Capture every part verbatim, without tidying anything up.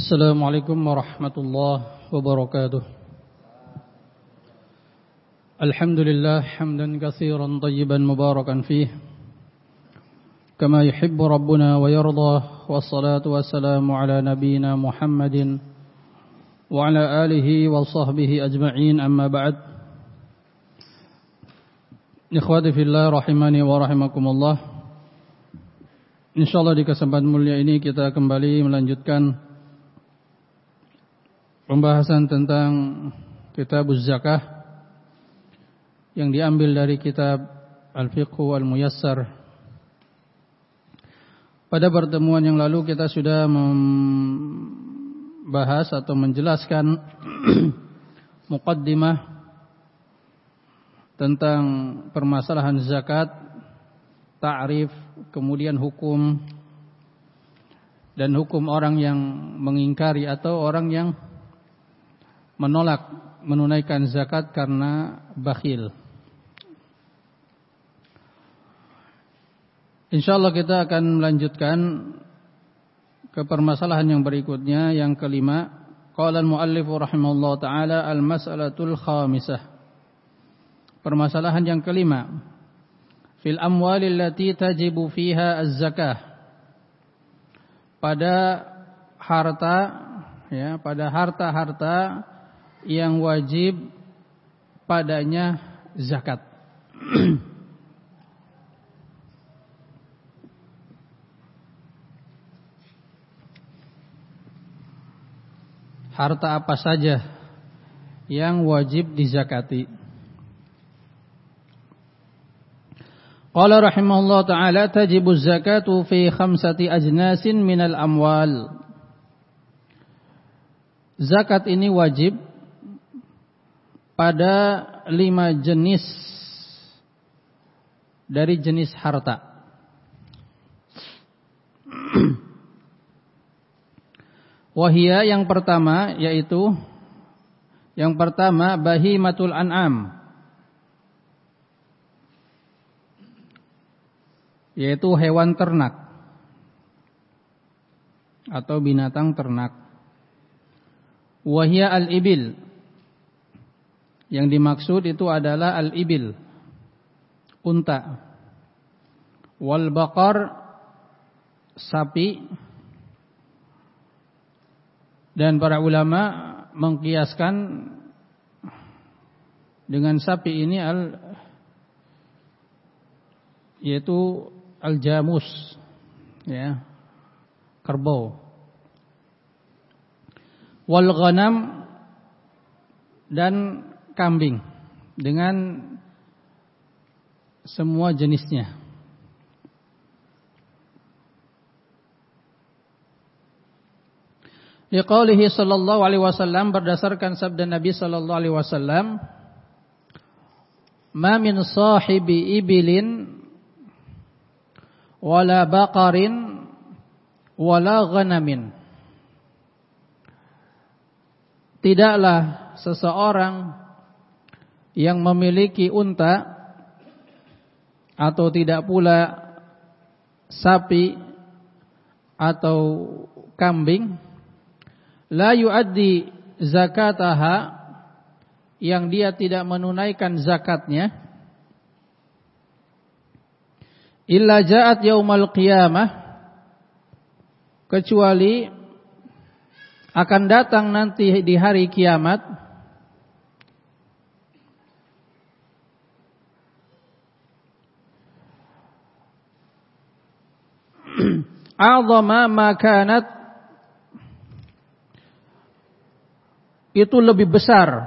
Assalamualaikum warahmatullahi wabarakatuh. Alhamdulillah hamdan katsiran tayyiban mubarakan fih kama yuhibbu rabbuna wa yardah, wassalatu wassalamu ala nabiyyina Muhammadin wa ala alihi wa sahbihi ajma'in, amma ba'd. Ikhwati fillah rahimani wa rahimakumullah. Insyaallah di kesempatan mulia ini kita kembali melanjutkan pembahasan tentang kitab zakah yang diambil dari kitab Al-Fiqhu Al-Muyassar. Pada pertemuan yang lalu kita sudah membahas atau menjelaskan muqaddimah tentang permasalahan zakat, ta'rif, kemudian hukum, dan hukum orang yang mengingkari atau orang yang menolak menunaikan zakat karena bakhil. Insyaallah kita akan melanjutkan ke permasalahan yang berikutnya, yang kelima. Qala al-muallif rahimahullah taala al-mas'alatul khamisah. Permasalahan yang kelima. Fil amwalil lati tajibu fiha az-zakah. Pada harta, ya, pada harta-harta yang wajib padanya zakat. Harta apa saja yang wajib dizakati? Qala rahimahullah ta'ala tajibu zakatu fi khamsati ajnasin minal amwal. Zakat ini wajib pada lima jenis dari jenis harta. Wahia, yang pertama, yaitu yang pertama bahimatul an'am, yaitu hewan ternak atau binatang ternak. Wahia al-ibil, yang dimaksud itu adalah al-ibil, unta. Wal baqar, sapi. Dan para ulama mengkiaskan dengan sapi ini al yaitu al-jamus, ya, kerbau. Wal ghanam, dan kambing dengan semua jenisnya. Liqaulihi sallallahu alaihi wasallam, berdasarkan sabda Nabi sallallahu alaihi wasallam, ma min sahibi ibilin wala baqarin wala ghanamin. Tidaklah seseorang yang memiliki unta atau tidak pula sapi atau kambing, la yuaddi zakataha, yang dia tidak menunaikan zakatnya, illa ja'at yaumal qiyamah, kecuali akan datang nanti di hari kiamat, a'zama ma kanat, itu lebih besar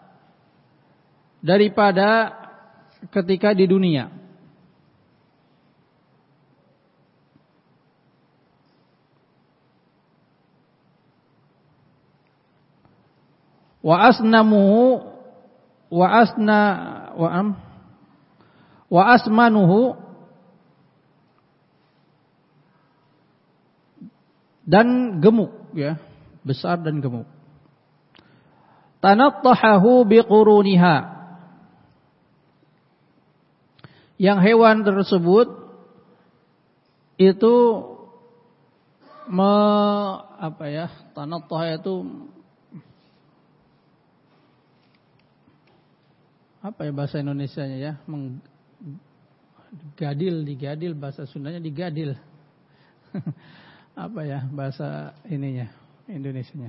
daripada ketika di dunia. Wa asnamuhu wa asna wa am wa asmanuhu, dan gemuk, ya, besar dan gemuk. Tanattahahu biquruniha, yang hewan tersebut itu me, apa ya, tanattoh itu apa ya bahasa Indonesianya ya? Menggadil, digadil, bahasa Sundanya digadil. Apa ya bahasa ininya, Indonesianya?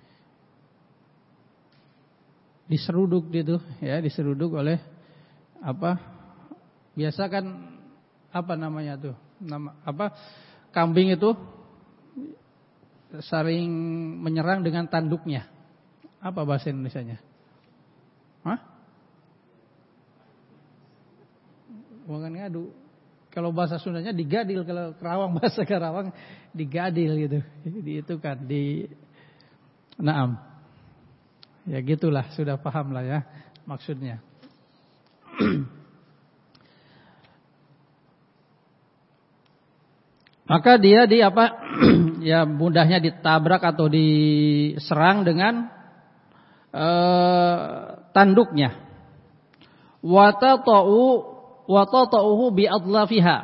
Diseruduk gitu ya, diseruduk oleh apa? Biasa kan apa namanya tuh? Nama apa? Kambing itu sering menyerang dengan tanduknya. Apa bahasa Indonesianya? Hah? Bukan ngadu. Kalau bahasa Sundanya digadil, kalau Kerawang bahasa Kerawang digadil gitu. Jadi itu kan di naam. Ya gitulah, sudah paham lah ya maksudnya. Maka dia di apa? Ya mudahnya ditabrak atau diserang dengan uh, tanduknya. Wa tata'u wa tata'uhu bi adlafiha,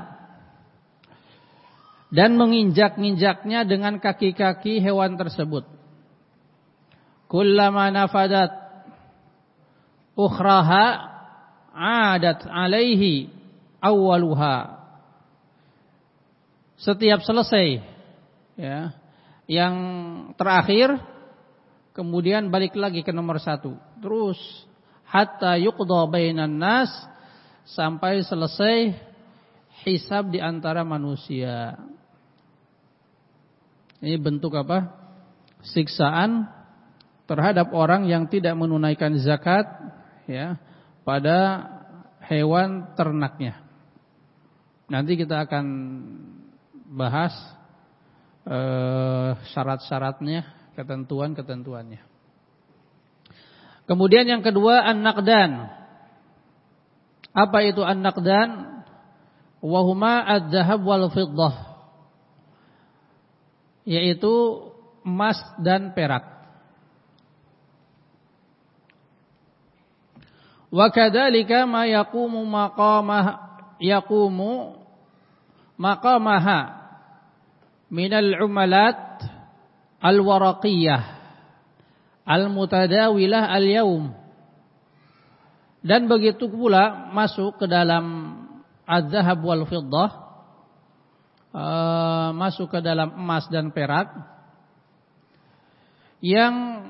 dan menginjak-injaknya dengan kaki-kaki hewan tersebut. Kullama nafadat ukhraha adat alaihi awwaluha. Setiap selesai ya, yang terakhir kemudian balik lagi ke nomor satu. Terus hatta yuqda bainan nas, sampai selesai hisab di antara manusia. Ini bentuk apa? Siksaan terhadap orang yang tidak menunaikan zakat ya pada hewan ternaknya. Nanti kita akan bahas eh, syarat-syaratnya, ketentuan-ketentuannya. Kemudian yang kedua, an-naqdan. Apa itu an-naqdan? Wa huma adz-dzahab wal fiddah, yaitu emas dan perak. Wa kadzalika ma yaqumu maqamah yaqumu maqamaha minal umalat al-waraqiyah al-mutadawilah al-yaum. Dan begitu pula masuk ke dalam az-zahab wal fiddah, uh, masuk ke dalam emas dan perak yang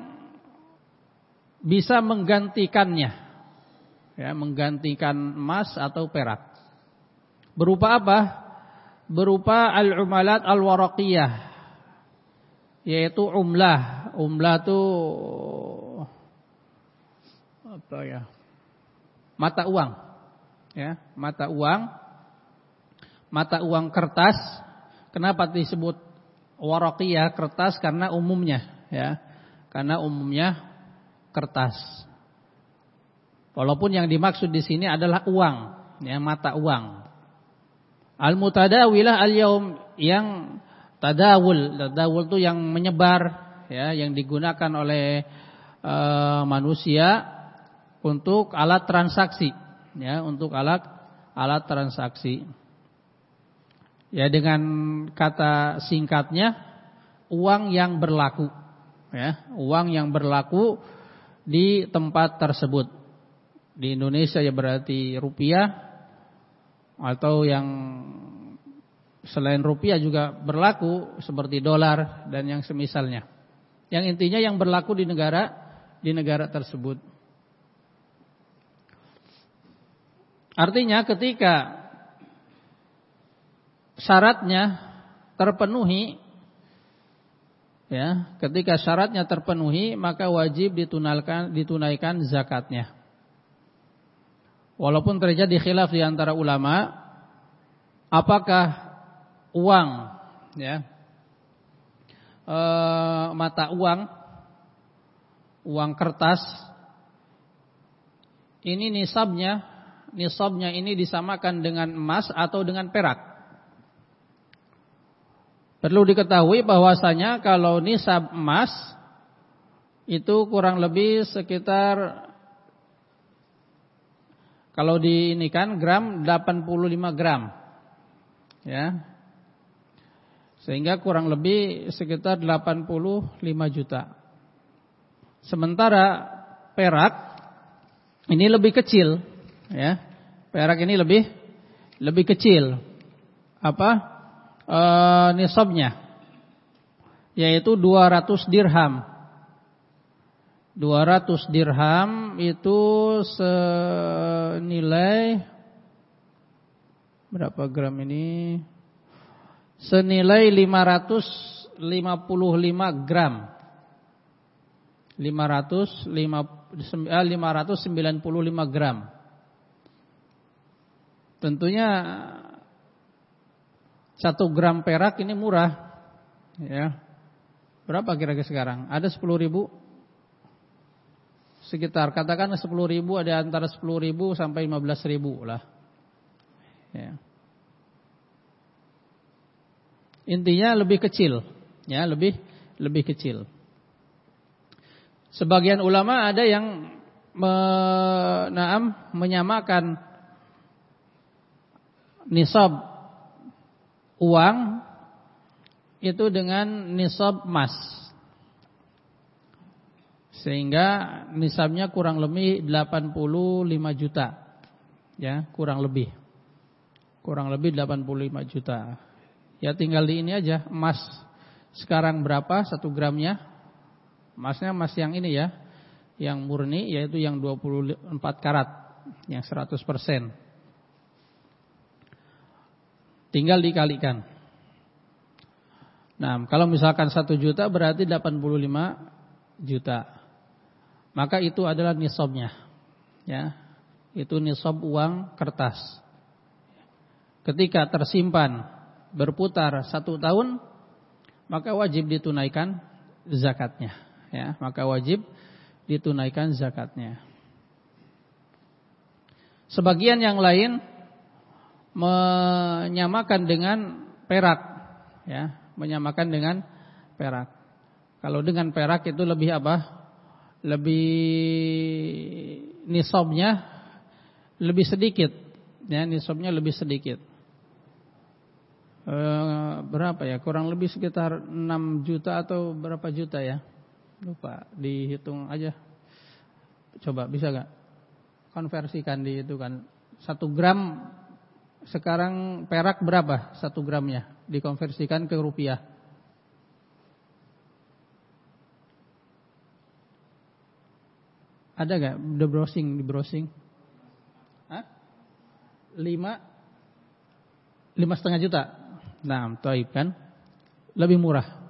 bisa menggantikannya, ya, menggantikan emas atau perak. Berupa apa? Berupa al-umalat al-waraqiyah, yaitu umlah. Umlah itu apa ya? Mata uang, ya, mata uang, mata uang kertas. Kenapa disebut waraqiyah, kertas? Karena umumnya, ya, karena umumnya kertas. Walaupun yang dimaksud di sini adalah uang, ya, mata uang. Al-mutadawilah al-yaum, yang tadawul, tadawul itu yang menyebar, ya, yang digunakan oleh uh, manusia untuk alat transaksi, ya, untuk alat alat transaksi. Ya, dengan kata singkatnya, uang yang berlaku, ya, uang yang berlaku di tempat tersebut. Di Indonesia ya berarti rupiah, atau yang selain rupiah juga berlaku seperti dolar dan yang semisalnya. Yang intinya yang berlaku di negara di negara tersebut. Artinya ketika syaratnya terpenuhi, ya, ketika syaratnya terpenuhi maka wajib ditunaikan ditunaikan zakatnya. Walaupun terjadi khilaf di antara ulama, apakah uang, ya, e, mata uang, uang kertas ini nisabnya Nisabnya ini disamakan dengan emas atau dengan perak. Perlu diketahui bahwasanya kalau nisab emas itu kurang lebih sekitar, kalau di ini kan gram, delapan puluh lima gram. Ya. Sehingga kurang lebih sekitar delapan puluh lima juta. Sementara perak ini lebih kecil, ya. Perak ini lebih lebih kecil. Apa? E, nisabnya yaitu dua ratus dirham. dua ratus dirham itu senilai berapa gram ini? Senilai lima ratus lima puluh lima gram. lima ratus sembilan puluh lima gram. Tentunya satu gram perak ini murah, ya. Berapa kira-kira sekarang? Ada sepuluh ribu? Sekitar, katakan sepuluh ribu, ada antara sepuluh ribu sampai lima belas ribu lah, ya. Intinya lebih kecil, ya, lebih lebih kecil. Sebagian ulama ada yang me, naam, menyamakan nisab uang itu dengan nisab emas, sehingga nisabnya kurang lebih delapan puluh lima juta, ya, kurang lebih, kurang lebih delapan puluh lima juta. Ya tinggal di ini aja, emas sekarang berapa satu gramnya? Emasnya emas yang ini ya, yang murni, yaitu yang dua puluh empat karat, yang seratus persen. Tinggal dikalikan. Nah, kalau misalkan satu juta berarti delapan puluh lima juta. Maka itu adalah nisabnya, ya. Itu nisab uang kertas. Ketika tersimpan berputar satu tahun, maka wajib ditunaikan zakatnya, ya, maka wajib ditunaikan zakatnya. Sebagian yang lain menyamakan dengan perak, ya, menyamakan dengan perak. Kalau dengan perak itu lebih apa? Lebih nisabnya lebih sedikit, ya, nisabnya lebih sedikit. E, berapa ya? Kurang lebih sekitar enam juta atau berapa juta ya? Lupa, dihitung aja. Coba bisa gak? Konversikan di itu kan. Satu gram sekarang perak berapa? Satu gramnya dikonversikan ke rupiah. Ada gak? Udah browsing, di browsing? Hah? Lima Lima setengah juta. Nah, taib kan, lebih murah.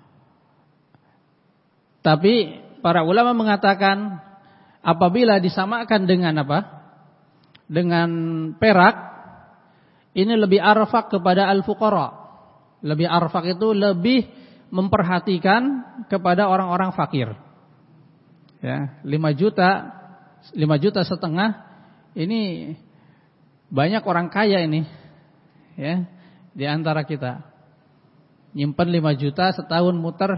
Tapi para ulama mengatakan apabila disamakan dengan apa? Dengan perak, ini lebih arfak kepada al-fuqara. Lebih arfak itu lebih memperhatikan kepada orang-orang fakir. Ya, lima juta, lima juta setengah ini banyak orang kaya ini, ya. Di antara kita nyimpen lima juta setahun muter.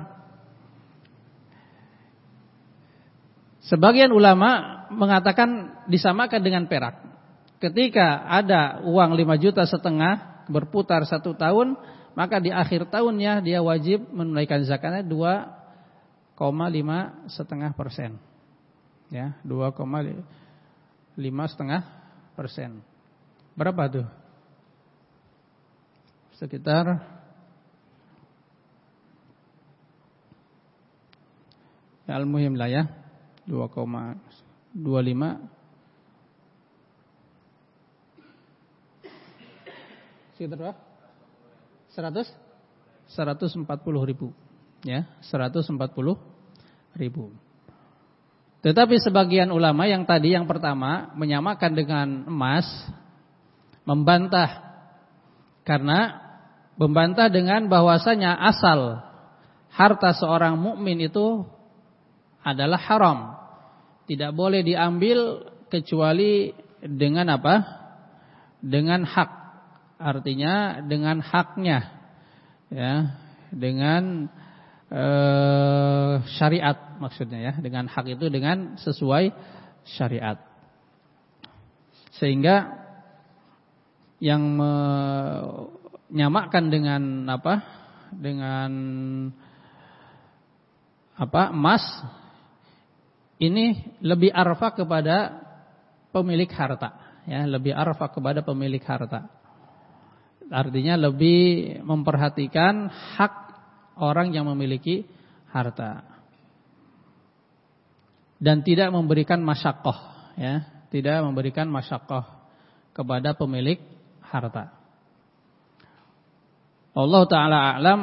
Sebagian ulama mengatakan disamakan dengan perak. Ketika ada uang lima juta setengah berputar satu tahun, maka di akhir tahunnya dia wajib menunaikan zakatnya dua koma lima setengah persen, ya, dua koma lima setengah persen. Berapa tuh? Sekitar ya, al-muhim lah ya, dua koma dua lima sekitar berapa? seratus seratus empat puluh ribu, ya, seratus empat puluh ribu. Tetapi sebagian ulama yang tadi yang pertama menyamakan dengan emas, membantah, karena membantah dengan bahwasanya asal harta seorang mukmin itu adalah haram, tidak boleh diambil kecuali dengan apa? Dengan hak, artinya dengan haknya, ya, dengan e, syariat maksudnya, ya, dengan hak itu dengan sesuai syariat. Sehingga yang menyamakan dengan apa? dengan apa emas ini lebih arfa kepada pemilik harta, ya, lebih arfa kepada pemilik harta. Artinya lebih memperhatikan hak orang yang memiliki harta dan tidak memberikan masyaqqah, ya, tidak memberikan masyaqqah kepada pemilik harta. Allah taala a'lam,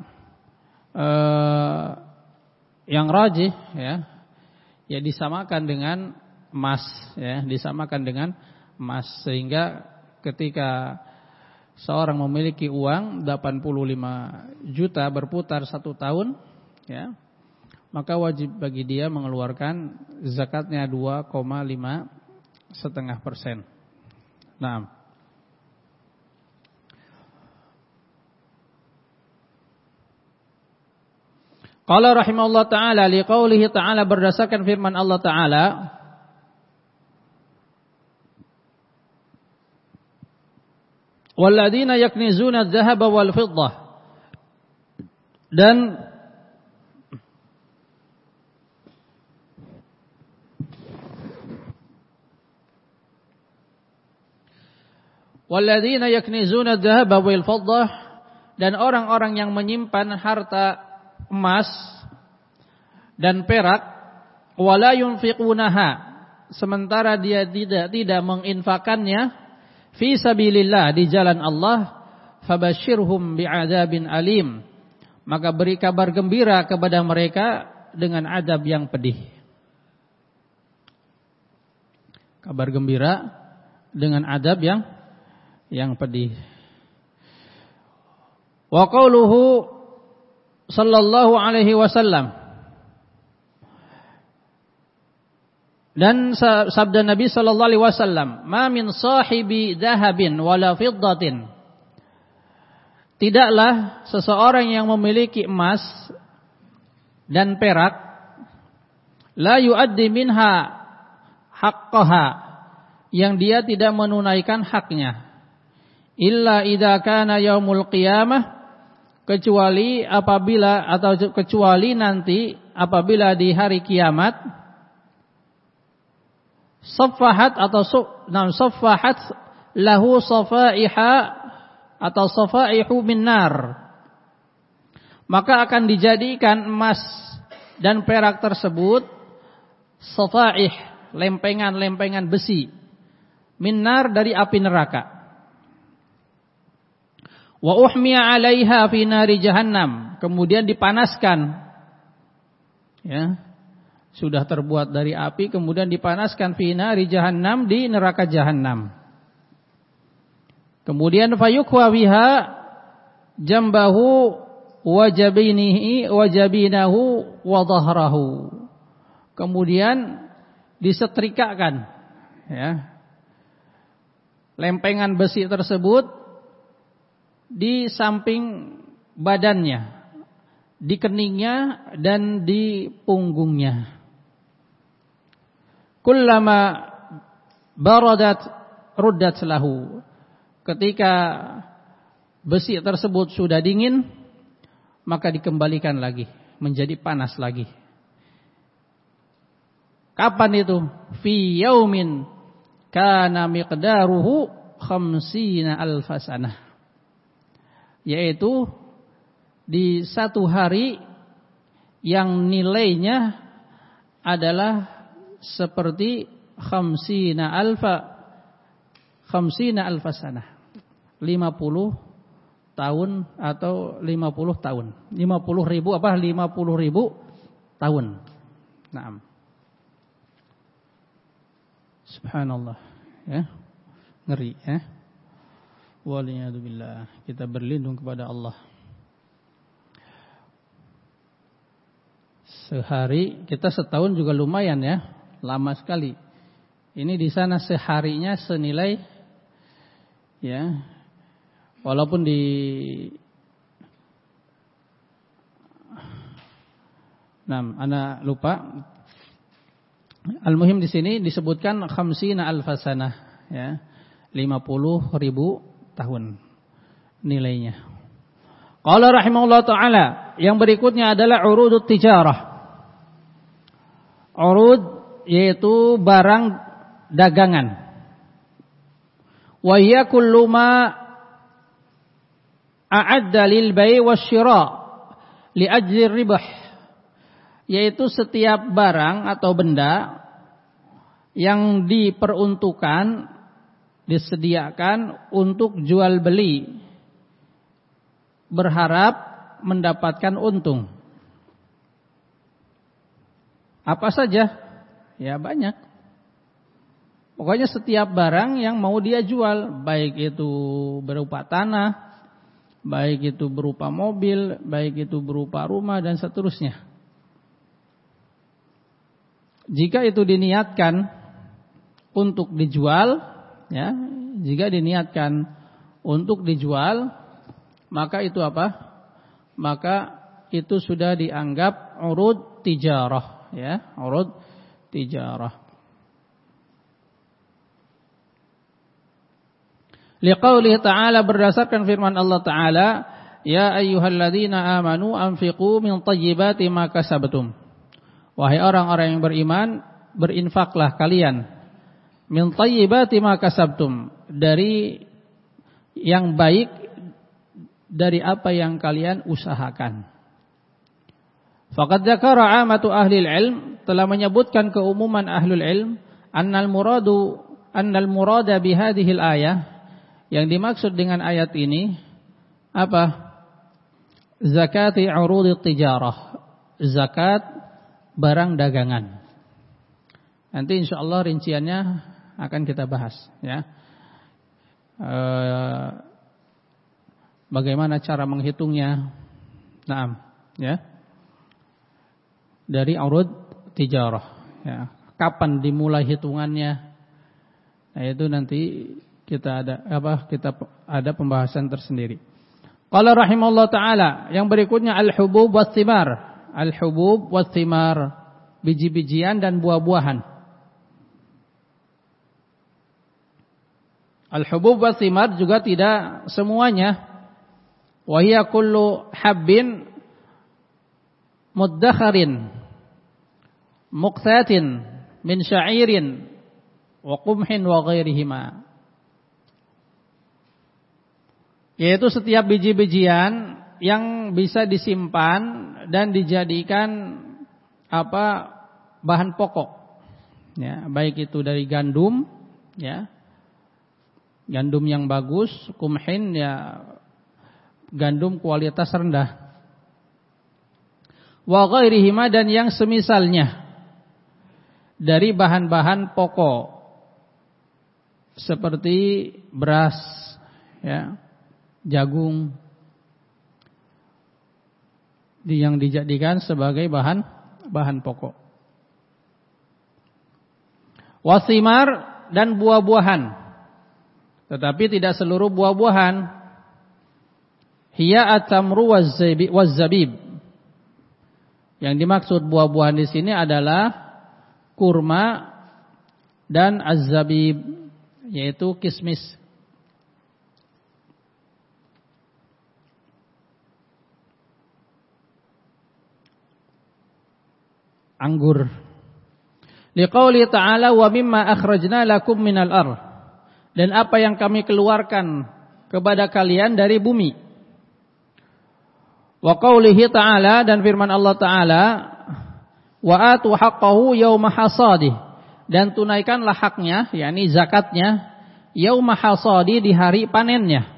eh, yang rajih, ya, ya disamakan dengan emas, ya, disamakan dengan emas, sehingga ketika seorang memiliki uang delapan puluh lima juta berputar satu tahun, ya, maka wajib bagi dia mengeluarkan zakatnya dua koma lima setengah persen. Nah, qala rahimahullah ta'ala liqaulihi ta'ala, berdasarkan firman Allah ta'ala, walladzina yaknizuna adh-dhahaba wal fiddah, dan walladzina yaknizuna adh-dhahaba wal fiddah, dan orang-orang yang menyimpan harta emas dan perak, wala yunfiqunaha, sementara dia tidak tidak menginfakannya, fi sabilillah, di jalan Allah, fabashshirhum bi'adzabin alim, maka beri kabar gembira kepada mereka dengan adab yang pedih. Kabar gembira dengan adab yang yang pedih. Wa qauluhu sallallahu alaihi wasallam, dan sabda Nabi sallallahu alaihi wasallam, ma min sahibi dhahabin wala fiddatin, tidaklah seseorang yang memiliki emas dan perak, la yuaddi minha haqqaha, yang dia tidak menunaikan haknya, illa idza kana yaumul qiyamah, kecuali apabila atau kecuali nanti apabila di hari kiamat, saffahat atau nam saffahat lahu safaiha atau safaihu min nar, maka akan dijadikan emas dan perak tersebut safaih, lempengan-lempengan besi, min nar, dari api neraka. Wa uhmiya 'alaiha fi nari jahannam, kemudian dipanaskan, ya, sudah terbuat dari api kemudian dipanaskan fi nari jahannam, di neraka jahannam. Kemudian fayukwa biha jambahu wa jabinihi wa jabinahu wa dhahrahu, kemudian disetrikakan, ya, lempengan besi tersebut di samping badannya, di keningnya dan di punggungnya. Kullama baradat ruddat lahu, ketika besi tersebut sudah dingin, maka dikembalikan lagi menjadi panas lagi. Kapan itu? Fi yaumin kana miqdaruhu khamsina alfa sanah, yaitu di satu hari yang nilainya adalah seperti khamsina alfa khamsina alfa sanah, lima puluh tahun atau lima puluh tahun, lima puluh ribu apa lima puluh ribu tahun. Naam. Subhanallah, ya, ngeri, ya. Waliyadzubillah, kita berlindung kepada Allah. Sehari, kita setahun juga lumayan, ya, lama sekali. Ini di sana seharinya senilai, ya, walaupun di Nah, ana lupa. Al-muhim di sini disebutkan khamsina alfasanah, ya, lima puluh ribu tahun nilainya. Qala rahimahullah ta'ala, yang berikutnya adalah urudut tijarah. Urud yaitu barang dagangan. Wa hiya kullu ma a'adda lil bai' wasyira' li ajli ribah. Yaitu setiap barang atau benda yang diperuntukkan, disediakan untuk jual beli, berharap mendapatkan untung. Apa saja? Ya banyak. Pokoknya setiap barang yang mau dia jual, baik itu berupa tanah, baik itu berupa mobil, baik itu berupa rumah dan seterusnya. Jika itu diniatkan untuk dijual, ya, jika diniatkan untuk dijual, maka itu apa? Maka itu sudah dianggap urud tijarah, ya, urud tijarah. Liqaulihi ta'ala, berdasarkan firman Allah Ta'ala, ya ayyuhalladzina amanu anfiqu min thayyibati ma kasabtum. Wahai orang-orang yang beriman, berinfaklah kalian min thayyibati ma kasabtum, dari yang baik dari apa yang kalian usahakan. Faqad dzakara 'amatu ahli ilm, telah menyebutkan keumuman ahlul ilm, annal muradu annal murada bi hadhil ayah, yang dimaksud dengan ayat ini apa? Zakati 'urudit tijarah, zakat barang dagangan. Nanti insyaallah rinciannya akan kita bahas, ya. Uh, Bagaimana cara menghitungnya? Naam, ya. Dari urud tijarah, ya. Kapan dimulai hitungannya? Nah, itu nanti kita ada apa? Kita ada pembahasan tersendiri. Qala rahimallahu taala, yang berikutnya al-hubub was-thimar. Al-hubub was-thimar, biji-bijian dan buah-buahan. Al-hubub was-thimar juga tidak semuanya. Wa hiya kullu habbin muddakharin muqtatin min sya'irin wa qumhin wa ghairihima. Yaitu setiap biji-bijian yang bisa disimpan dan dijadikan apa? Bahan pokok. Ya, baik itu dari gandum, ya. Gandum yang bagus, qumhin, ya, gandum kualitas rendah. Wa ghairihima, dan yang semisalnya dari bahan-bahan pokok seperti beras, ya, jagung, yang dijadikan sebagai bahan bahan pokok. Wasimar, dan buah-buahan, tetapi tidak seluruh buah-buahan. Hiya at-tamru waz-zabib. Yang dimaksud buah-buahan di sini adalah kurma dan az-zabib, yaitu kismis. Anggur. Liqauli ta'ala wa mimma akhrajna lakum minal ardh, dan apa yang kami keluarkan kepada kalian dari bumi. Wa qaulihi ta'ala, dan firman Allah Ta'ala, wa atu haqqahu yauma hasadih, dan tunaikanlah haknya, yakni zakatnya, yauma hasadih, di hari panennya.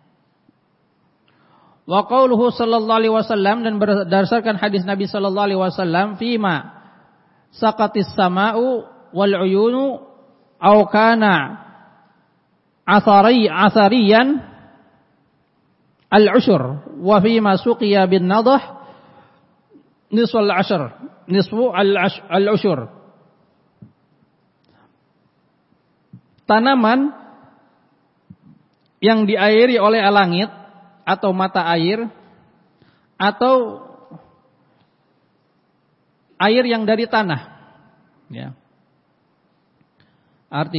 Wa qauluhu sallallahu alaihi wasallam, dan berdasarkan hadis Nabi sallallahu alaihi wasallam, fima saqatis sama'u wal uyunu aw kana athari athariyan al-ushur wa fima suqiya bin nadah nisfu al-ashr nisfu al-ushur. Tanaman yang diairi oleh langit atau mata air, atau air yang dari tanah, ya.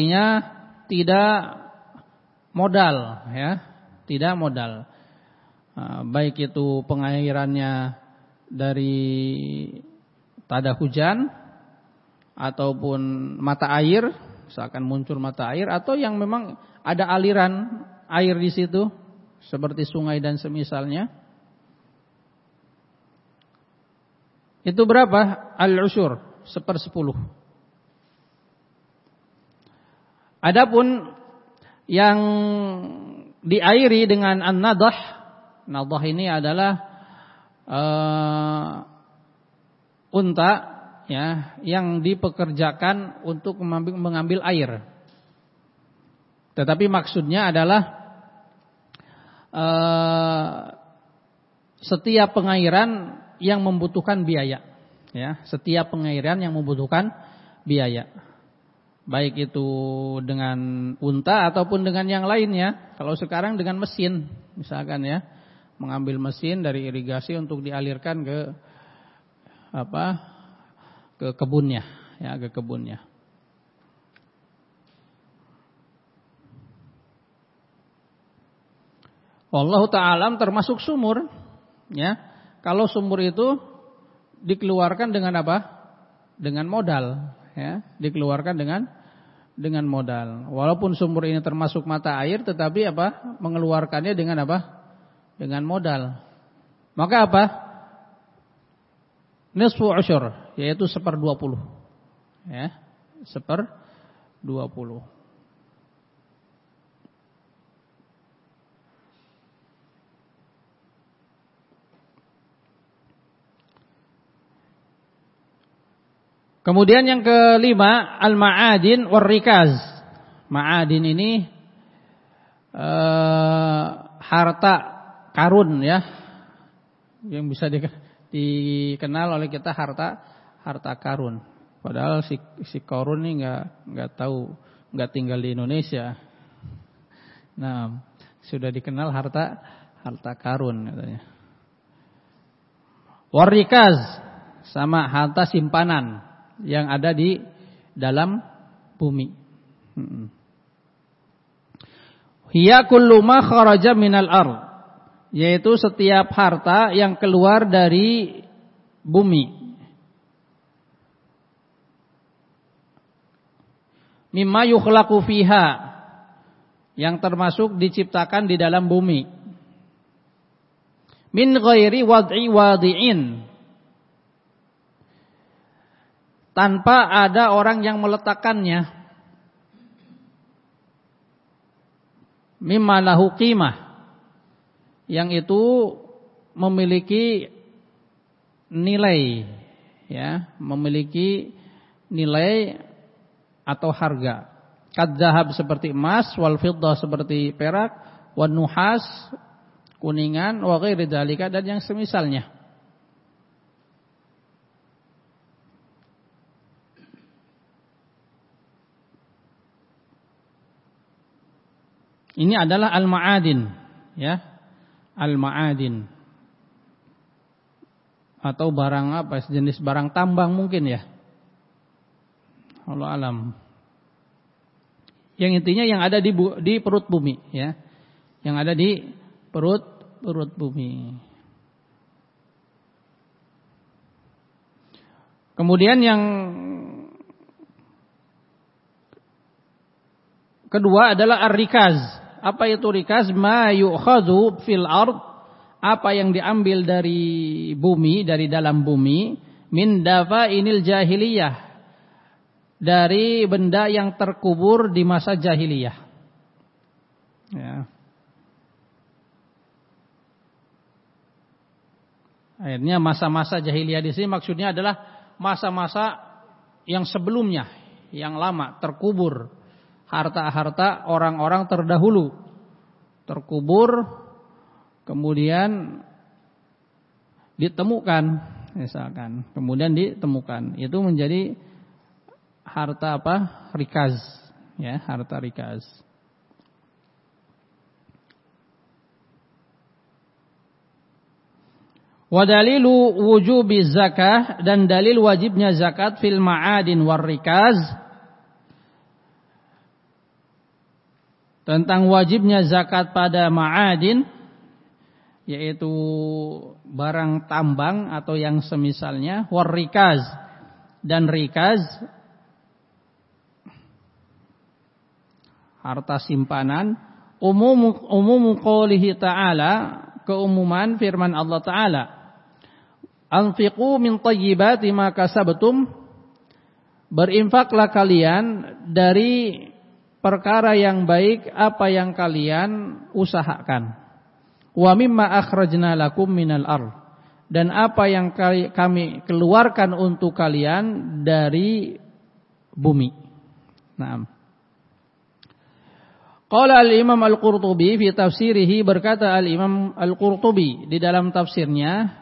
Artinya tidak modal, ya, tidak modal. baik itu pengairannya dari tada hujan ataupun mata air, misalkan muncul mata air, atau yang memang ada aliran air di situ seperti sungai dan semisalnya. Itu berapa? Al-usyur, sepersepuluh. Adapun yang diairi dengan an-nadah, nadah ini adalah uh, unta ya yang dipekerjakan untuk mengambil, mengambil air. Tetapi maksudnya adalah uh, setiap pengairan yang membutuhkan biaya, ya, setiap pengairan yang membutuhkan biaya. Baik itu dengan unta ataupun dengan yang lainnya. Kalau sekarang dengan mesin, misalkan ya, mengambil mesin dari irigasi untuk dialirkan ke apa? Ke kebunnya, ya, ke kebunnya. Wallahu ta'ala termasuk sumur, ya. Kalau sumur itu dikeluarkan dengan apa? Dengan modal. Ya, dikeluarkan dengan dengan modal. Walaupun sumur ini termasuk mata air, tetapi apa? Mengeluarkannya dengan apa? Dengan modal. Maka apa? Nisfu usyur, yaitu seper dua puluh. Ya, seper dua puluh. Kemudian yang kelima, al-ma'adin war-rikaz. Ma'adin ini eh, harta karun ya, yang bisa dikenal oleh kita harta harta karun. Padahal si, si karun ini nggak nggak tahu, nggak tinggal di Indonesia. Nah, sudah dikenal harta harta karun katanya. War-rikaz sama harta simpanan yang ada di dalam bumi. Hiya kullu ma kharaja minal ardh, yaitu setiap harta yang keluar dari bumi. Mimma yukhlaqu fiha, yang termasuk diciptakan di dalam bumi. Min ghairi wad'i wadi'in, tanpa ada orang yang meletakkannya. Mimma lahu qimah, yang itu memiliki nilai, ya, memiliki nilai atau harga. Kadzahab seperti emas, wal fiddah seperti perak, wan nuhas kuningan, wa ghairi dzalika dan yang semisalnya. Ini adalah al-ma'adin, ya, al-ma'adin, atau barang apa, sejenis barang tambang mungkin ya, Allah alam. Yang intinya yang ada di, di perut bumi, ya, yang ada di perut perut bumi. Kemudian yang kedua adalah ar-rikaz. Apa itu rikaz? Ma yu'khadhu fil ard, apa yang diambil dari bumi, dari dalam bumi, min dafa'inil jahiliyah, dari benda yang terkubur di masa jahiliyah. Ya. Akhirnya masa-masa jahiliyah di sini maksudnya adalah masa-masa yang sebelumnya, yang lama, terkubur harta-harta orang-orang terdahulu, terkubur kemudian ditemukan, misalkan kemudian ditemukan, itu menjadi harta apa? Rikaz, ya, harta rikaz. Wa dalilu wujubi zakah, dan dalil wajibnya zakat fil ma'adin war rikaz, tentang wajibnya zakat pada ma'adin, yaitu barang tambang atau yang semisalnya, warrikaz dan rikaz, harta simpanan. Umum umum qoulihi ta'ala, keumuman firman Allah Ta'ala, anfiqu min thayyibati ma kasabtum, berinfaklah kalian dari perkara yang baik apa yang kalian usahakan. Wa mimma akhrajna lakum minal ardh, dan apa yang kami keluarkan untuk kalian dari bumi. Naam. Qala al-Imam Al-Qurtubi fi tafsirihi, berkata al-Imam Al-Qurtubi di dalam tafsirnya,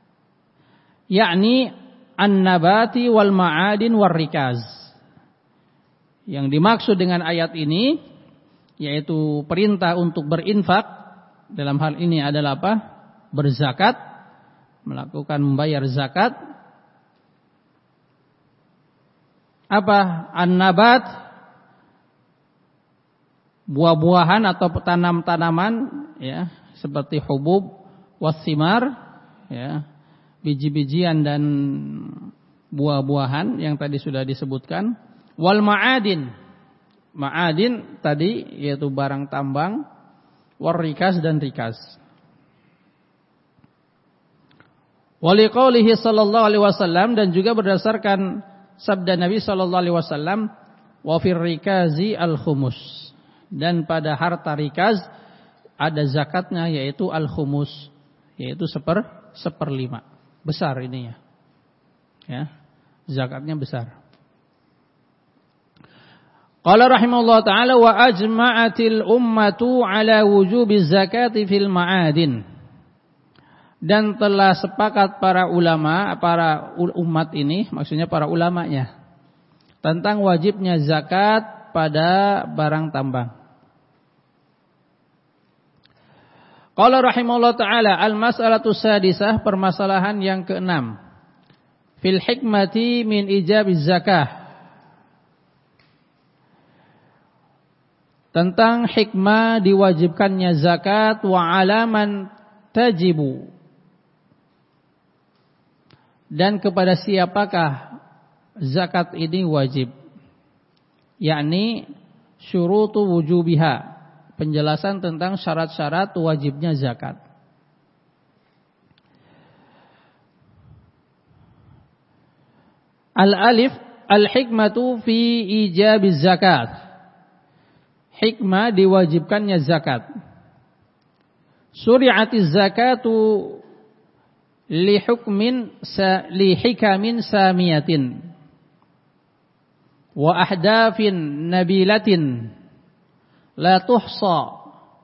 yakni an-nabati wal ma'adin war rikaz. Yang dimaksud dengan ayat ini yaitu perintah untuk berinfak. Dalam hal ini adalah apa? Berzakat, melakukan membayar zakat. Apa? An-nabat, buah-buahan atau tanam-tanaman, ya, seperti hubub, wasimar, ya, biji-bijian dan buah-buahan yang tadi sudah disebutkan. Wal ma'adin, ma'adin tadi yaitu barang tambang. Warrikas dan rikas. Waliqaulihi sallallahu alaihi wasallam, dan juga berdasarkan sabda Nabi sallallahu alaihi wasallam, wa fir rikazi al khumus, dan pada harta rikaz ada zakatnya yaitu al khumus, yaitu seper seperlima. Besar ini ya. Ya, zakatnya besar. Qala rahimahullah ta'ala, wa ajma'atil ummatu ala wujubi zakati fil ma'adin, dan telah sepakat para ulama, para umat ini, maksudnya para ulamanya, tentang wajibnya zakat pada barang tambang. Qala rahimahullah ta'ala, al-mas'alatu sadisah, permasalahan yang keenam, fil hikmati min ijabiz zakah, tentang hikmah diwajibkannya zakat, wa alaman tajibu, dan kepada siapakah zakat ini wajib, yakni syurutu wujubiha, penjelasan tentang syarat-syarat wajibnya zakat. Al-alif, al-hikmatu fi ijabiz zakat, hikmah diwajibkannya zakat. Suri'atiz zakatu li hukmin sa, li hikamin samiyatin wa ahdafin nabilatin la tuhsa,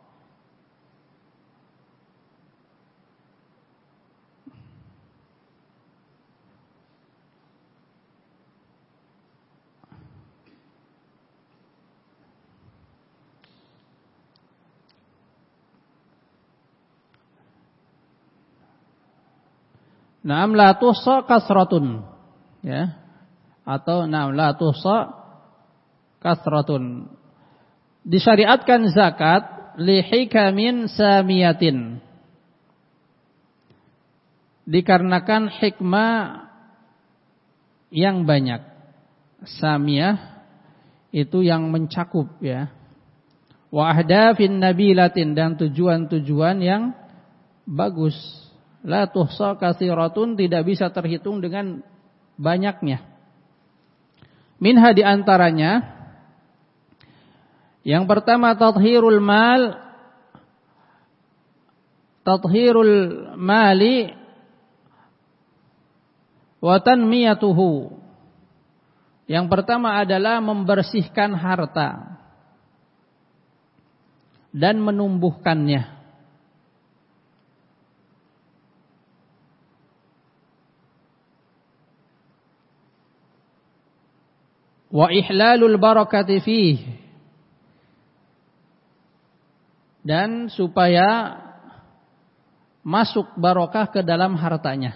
Naam la tuhsa kasratun, ya, atau naam la tuhsa kasratun. Disyariatkan zakat li hikamin samiyatin, dikarenakan hikmah yang banyak. Samiyah itu yang mencakup, ya. Wa ahdafin nabilatin, dan tujuan-tujuan yang bagus. La tuhsa katsiratun, tidak bisa terhitung dengan banyaknya. Minha, di antaranya, yang pertama tathhirul mal, tathhirul mali wa tanmiyatuhu. Yang pertama adalah membersihkan harta dan menumbuhkannya. Wa ihlalul barakati fih, dan supaya masuk barokah ke dalam hartanya.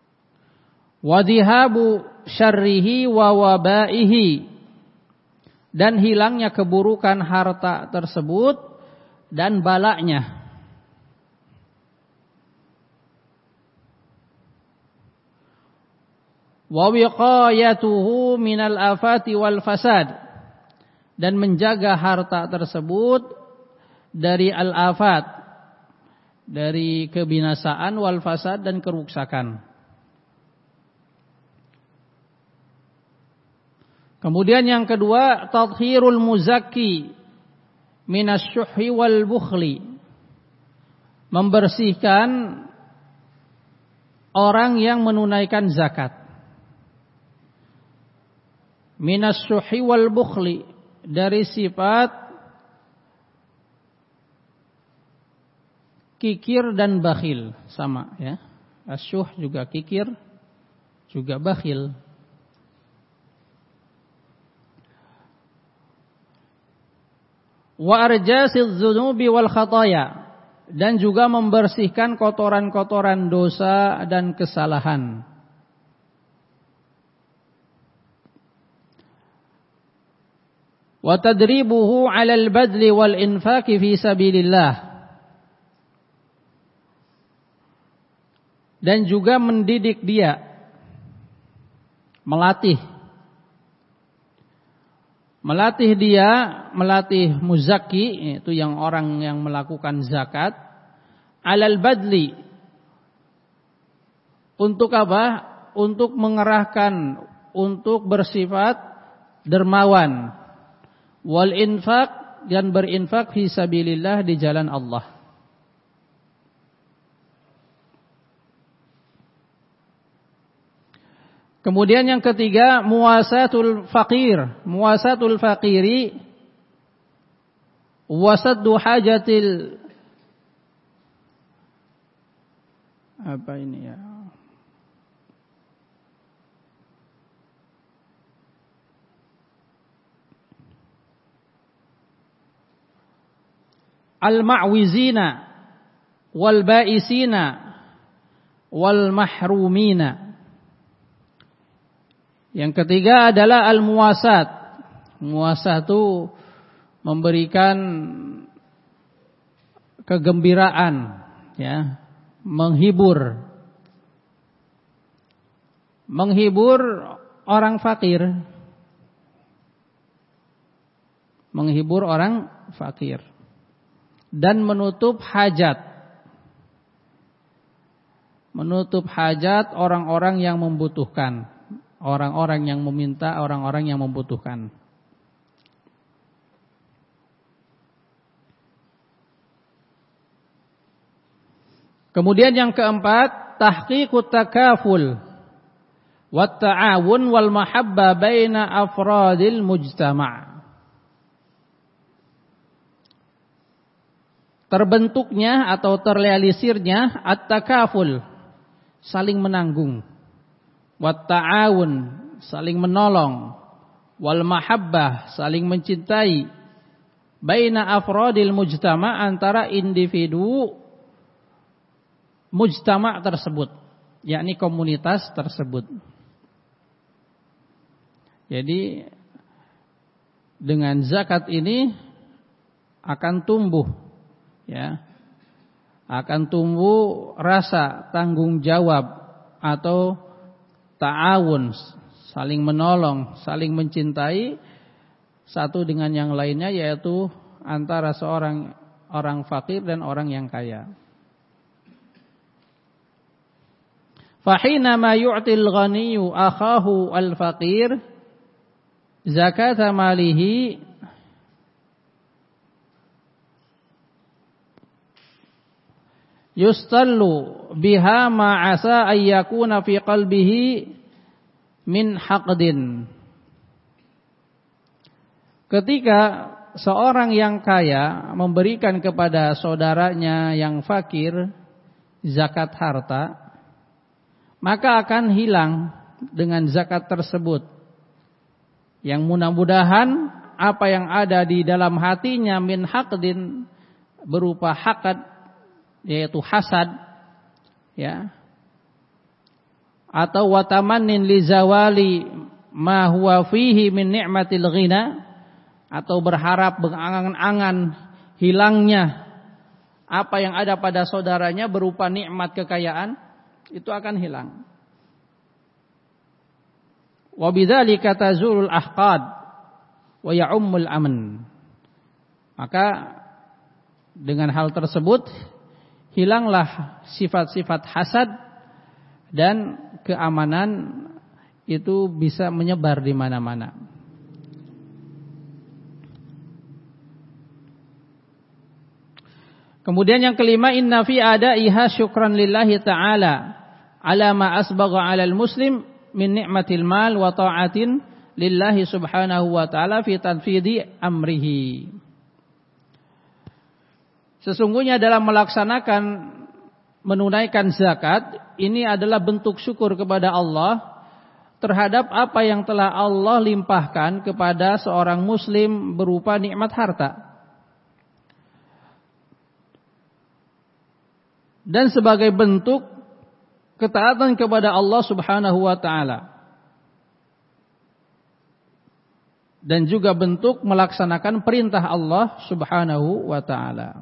Wa dhihabu syarrihi wa wabaihi, dan hilangnya keburukan harta tersebut dan balanya. Wa wiqayatuhu minal afati wal fasad, dan menjaga harta tersebut dari al-afat, dari kebinasaan, wal fasad, dan keruksakan. Kemudian yang kedua, tathhirul muzakki minasyuhi wal bukhli, membersihkan orang yang menunaikan zakat. Minasyuhi wal bukhli, dari sifat kikir dan bakhil, sama ya. Asyuh juga kikir, juga bakhil. Wa arjasiz dzunubi wal khataya, dan juga membersihkan kotoran-kotoran dosa dan kesalahan. Wa tadribuhu 'alal badli wal infaqi fi sabilillah, dan juga mendidik dia, melatih melatih dia, melatih muzakki, itu yang orang yang melakukan zakat, 'alal badli, untuk apa? Untuk mengerahkan, untuk bersifat dermawan, wal infaq, dan berinfak fi sabilillah, di jalan Allah. Kemudian yang ketiga, muwasatul faqir, muwasatul faqiri wasaddu hajatil, apa ini ya? Al-ma'wizina wal ba'isina wal mahrumina. Yang ketiga adalah al-muwasat. Muwasat itu memberikan kegembiraan, ya, menghibur. Menghibur orang fakir. Menghibur orang fakir. Dan menutup hajat. Menutup hajat orang-orang yang membutuhkan. Orang-orang yang meminta, orang-orang yang membutuhkan. Kemudian yang keempat, tahqiqut takaful wat ta'awun wal mahabba baina afradil mujtama'. Terbentuknya atau terrealisirnya at-takaful, saling menanggung. Wat ta'awun, saling menolong. Wal mahabbah, saling mencintai. Baina afradil mujtama', antara individu mujtama' tersebut, yakni komunitas tersebut. Jadi dengan zakat ini akan tumbuh, ya, akan tumbuh rasa tanggung jawab atau ta'awun, saling menolong, saling mencintai satu dengan yang lainnya, yaitu antara seorang orang fakir dan orang yang kaya. Fahina ma yu'til ghaniyyu akhahu al-faqir zakata malihi yustallu biha ma asa ay yakuna fi qalbihi min haqdin. Ketika seorang yang kaya memberikan kepada saudaranya yang fakir zakat harta, maka akan hilang dengan zakat tersebut, yang mudah-mudahan apa yang ada di dalam hatinya min haqdin, berupa hakad, yaitu hasad, ya, atau watamannin li zawali ma huwa fihi min ni'matil ghina, atau berharap berangan-angan hilangnya apa yang ada pada saudaranya berupa nikmat kekayaan, itu akan hilang. Wa bidzalika tazulul ahqad wa ya'ummul aman. Maka dengan hal tersebut hilanglah sifat-sifat hasad dan keamanan itu bisa menyebar di mana-mana. Kemudian yang kelima, inna fi adaiha syukran lillahi ta'ala ala ma asbagha 'alal muslim min ni'matil mal wa ta'atin lillahi subhanahu wa ta'ala fi tanfidhi amrihi. Sesungguhnya dalam melaksanakan menunaikan zakat ini adalah bentuk syukur kepada Allah terhadap apa yang telah Allah limpahkan kepada seorang muslim berupa nikmat harta. Dan sebagai bentuk ketaatan kepada Allah Subhanahu wa taala. Dan juga bentuk melaksanakan perintah Allah Subhanahu wa taala.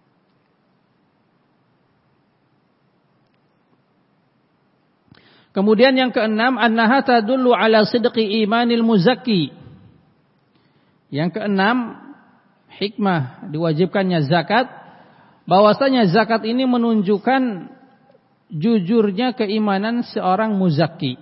Kemudian yang keenam, annaha tadullu ala sidqi imanil muzakki. Yang keenam, hikmah diwajibkannya zakat, bahwasanya zakat ini menunjukkan jujurnya keimanan seorang muzakki.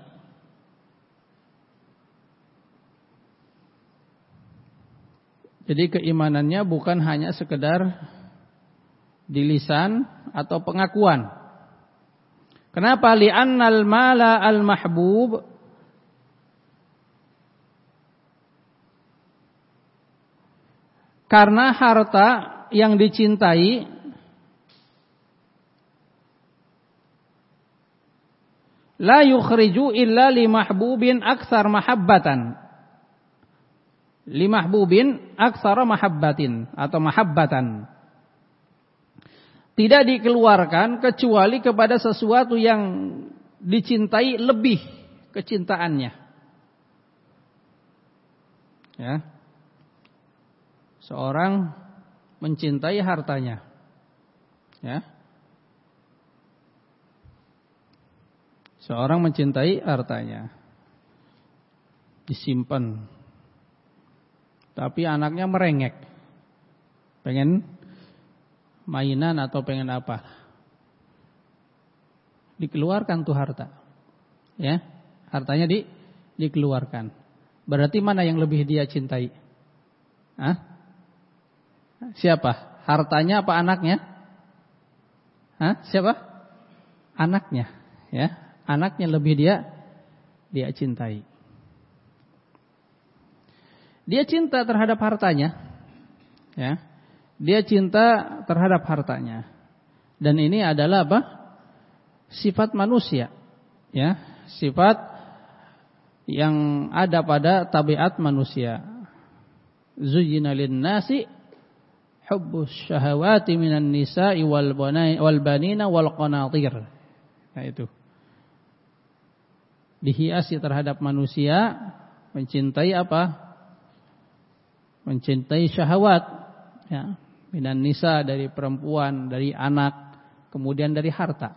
Jadi keimanannya bukan hanya sekedar di lisan atau pengakuan. Kenapa? Li'annal mala al-mahbub karena harta yang dicintai la yukhriju illa li mahbubin aktsar mahabbatan. Li mahbubin aktsar mahabbatin atau mahabbatan. Tidak dikeluarkan kecuali kepada sesuatu yang dicintai lebih kecintaannya. Ya. Seorang mencintai hartanya. Ya. Seorang mencintai hartanya. Disimpan. Tapi anaknya merengek. Pengen mainan atau pengen apa? Dikeluarkan tuh harta. Ya. Hartanya di dikeluarkan. Berarti mana yang lebih dia cintai? Hah? Siapa? Hartanya apa anaknya? Hah? Siapa? Anaknya, ya. Anaknya lebih dia dia cintai. Dia cinta terhadap hartanya. Ya. Dia cinta terhadap hartanya. Dan ini adalah apa? Sifat manusia. Ya, sifat yang ada pada tabiat manusia. Zuyyina lin-nasi hubbus syahawati minan nisa'i wal banina wal qanatir. Nah itu. Dihiasi terhadap manusia mencintai apa? Mencintai syahwat, ya, minan nisa dari perempuan, dari anak, kemudian dari harta.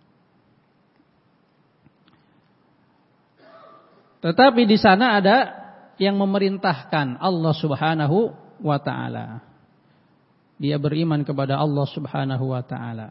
Tetapi di sana ada yang memerintahkan Allah Subhanahu wa taala. Dia beriman kepada Allah Subhanahu wa taala.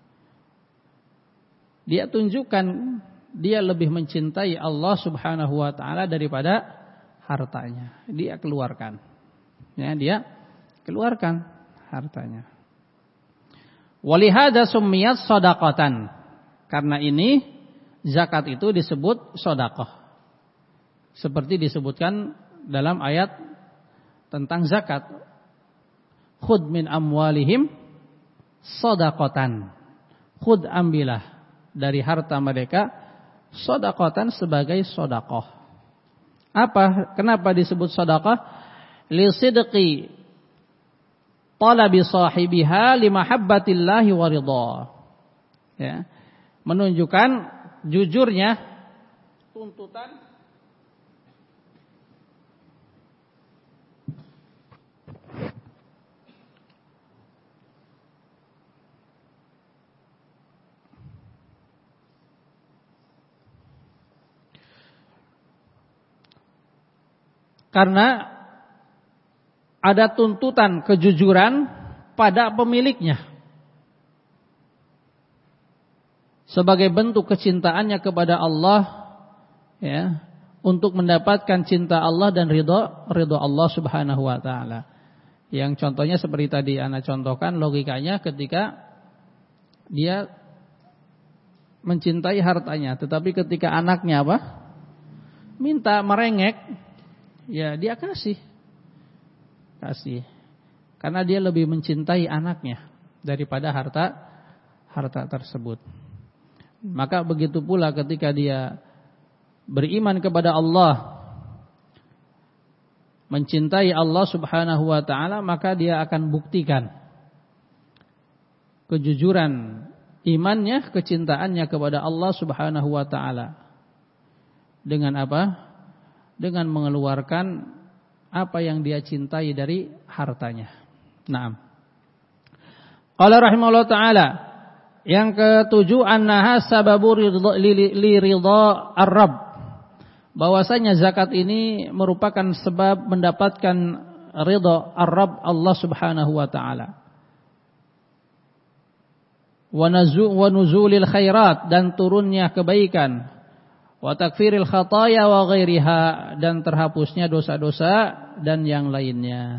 Dia tunjukkan dia lebih mencintai Allah Subhanahu wa taala daripada hartanya. Dia keluarkan. Ya, dia keluarkan hartanya. Walihada summiyat shadaqatan. Karena ini zakat itu disebut sedekah. Seperti disebutkan dalam ayat tentang zakat. Khudh min amwalihim shadaqatan. Khudh ambilah dari harta mereka shadaqatan sebagai sedekah. Apa? Kenapa disebut sedekah? Li sidqi talabi sahibiha li mahabbatillahi wa ridha. Ya. Menunjukkan jujurnya tuntutan Karena ada tuntutan kejujuran pada pemiliknya. Sebagai bentuk kecintaannya kepada Allah, ya, untuk mendapatkan cinta Allah dan ridho ridho Allah Subhanahu wa taala. Yang contohnya seperti tadi ana contohkan logikanya ketika dia mencintai hartanya, tetapi ketika anaknya apa? Minta merengek, ya dia kasih. Kasih. Karena dia lebih mencintai anaknya daripada harta harta tersebut. Maka begitu pula ketika dia beriman kepada Allah, mencintai Allah Subhanahu wa taala, maka dia akan buktikan kejujuran imannya, kecintaannya kepada Allah Subhanahu wa taala. Dengan apa? Dengan mengeluarkan apa yang dia cintai dari hartanya. Naam. Qala rahimahullah taala, yang ketujuh, annaha sababu li ridha ar-rabb. Bahwasanya zakat ini merupakan sebab mendapatkan ridha ar-rabb Allah Subhanahu wa taala. Wa nuzulil khairat, dan turunnya kebaikan. Wa takfiril khataya wa ghairiha, dan terhapusnya dosa-dosa dan yang lainnya.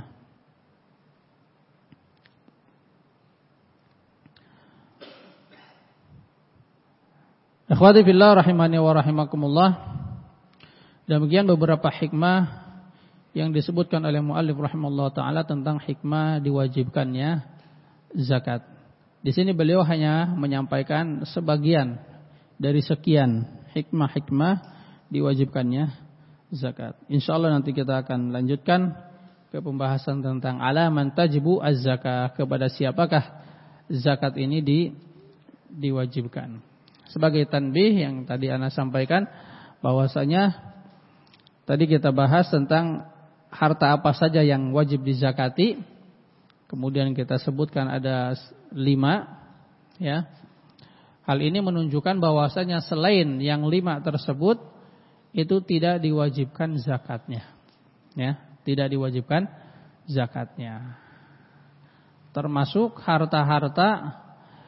Ikhwati fillah rahimani wa rahimakumullah. Demikian beberapa hikmah yang disebutkan oleh muallif rahimahullah taala tentang hikmah diwajibkannya zakat. Di sini beliau hanya menyampaikan sebagian dari sekian hikmah-hikmah diwajibkannya zakat. Insyaallah nanti kita akan lanjutkan ke pembahasan tentang alaman tajibu az-zakah, kepada siapakah zakat ini di, diwajibkan. Sebagai tanbih yang tadi ana sampaikan, bahwasanya tadi kita bahas tentang harta apa saja yang wajib dizakati. Kemudian kita sebutkan ada lima, ya. Hal ini menunjukkan bahwasanya selain yang lima tersebut itu tidak diwajibkan zakatnya, ya, tidak diwajibkan zakatnya. Termasuk harta-harta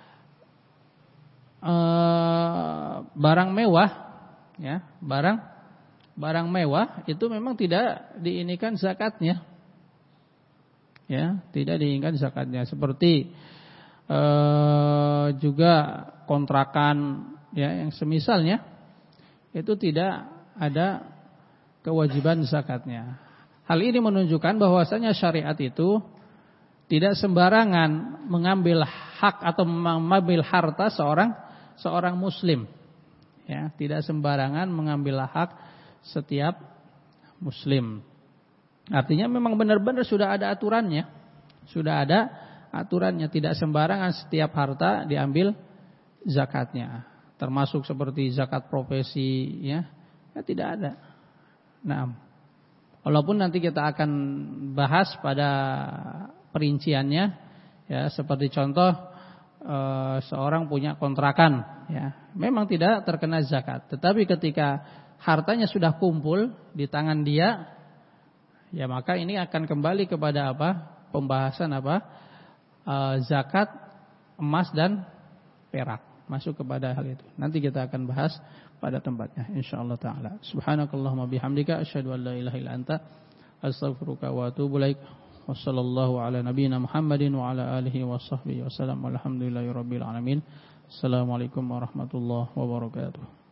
eh, barang mewah, ya, barang barang mewah itu memang tidak diinikan zakatnya. Ya, tidak diinginkan zakatnya. Seperti uh, juga kontrakan, ya, yang semisalnya itu tidak ada kewajiban zakatnya. Hal ini menunjukkan bahwasanya syariat itu tidak sembarangan mengambil hak atau mengambil harta seorang seorang muslim. Ya, tidak sembarangan mengambil hak setiap muslim. Artinya memang benar-benar sudah ada aturannya. Sudah ada aturannya, tidak sembarangan setiap harta diambil zakatnya. Termasuk seperti zakat profesi, ya, ya tidak ada. Nah, walaupun nanti kita akan bahas pada perinciannya, ya, seperti contoh e, seorang punya kontrakan, ya, memang tidak terkena zakat. Tetapi ketika hartanya sudah kumpul di tangan dia, ya, maka ini akan kembali kepada apa? Pembahasan apa? E, zakat emas dan perak, masuk kepada hal itu. Nanti kita akan bahas pada tempatnya insyaallah taala. Subhanakallahumma bihamdika asyhadu an la ilaha illa anta astaghfiruka wa atubu ilaik. Wassallallahu ala nabiyyina Muhammadin wa ala alihi washabbihi wasallam. Walhamdulillahirabbil alamin. Assalamualaikum warahmatullahi wabarakatuh.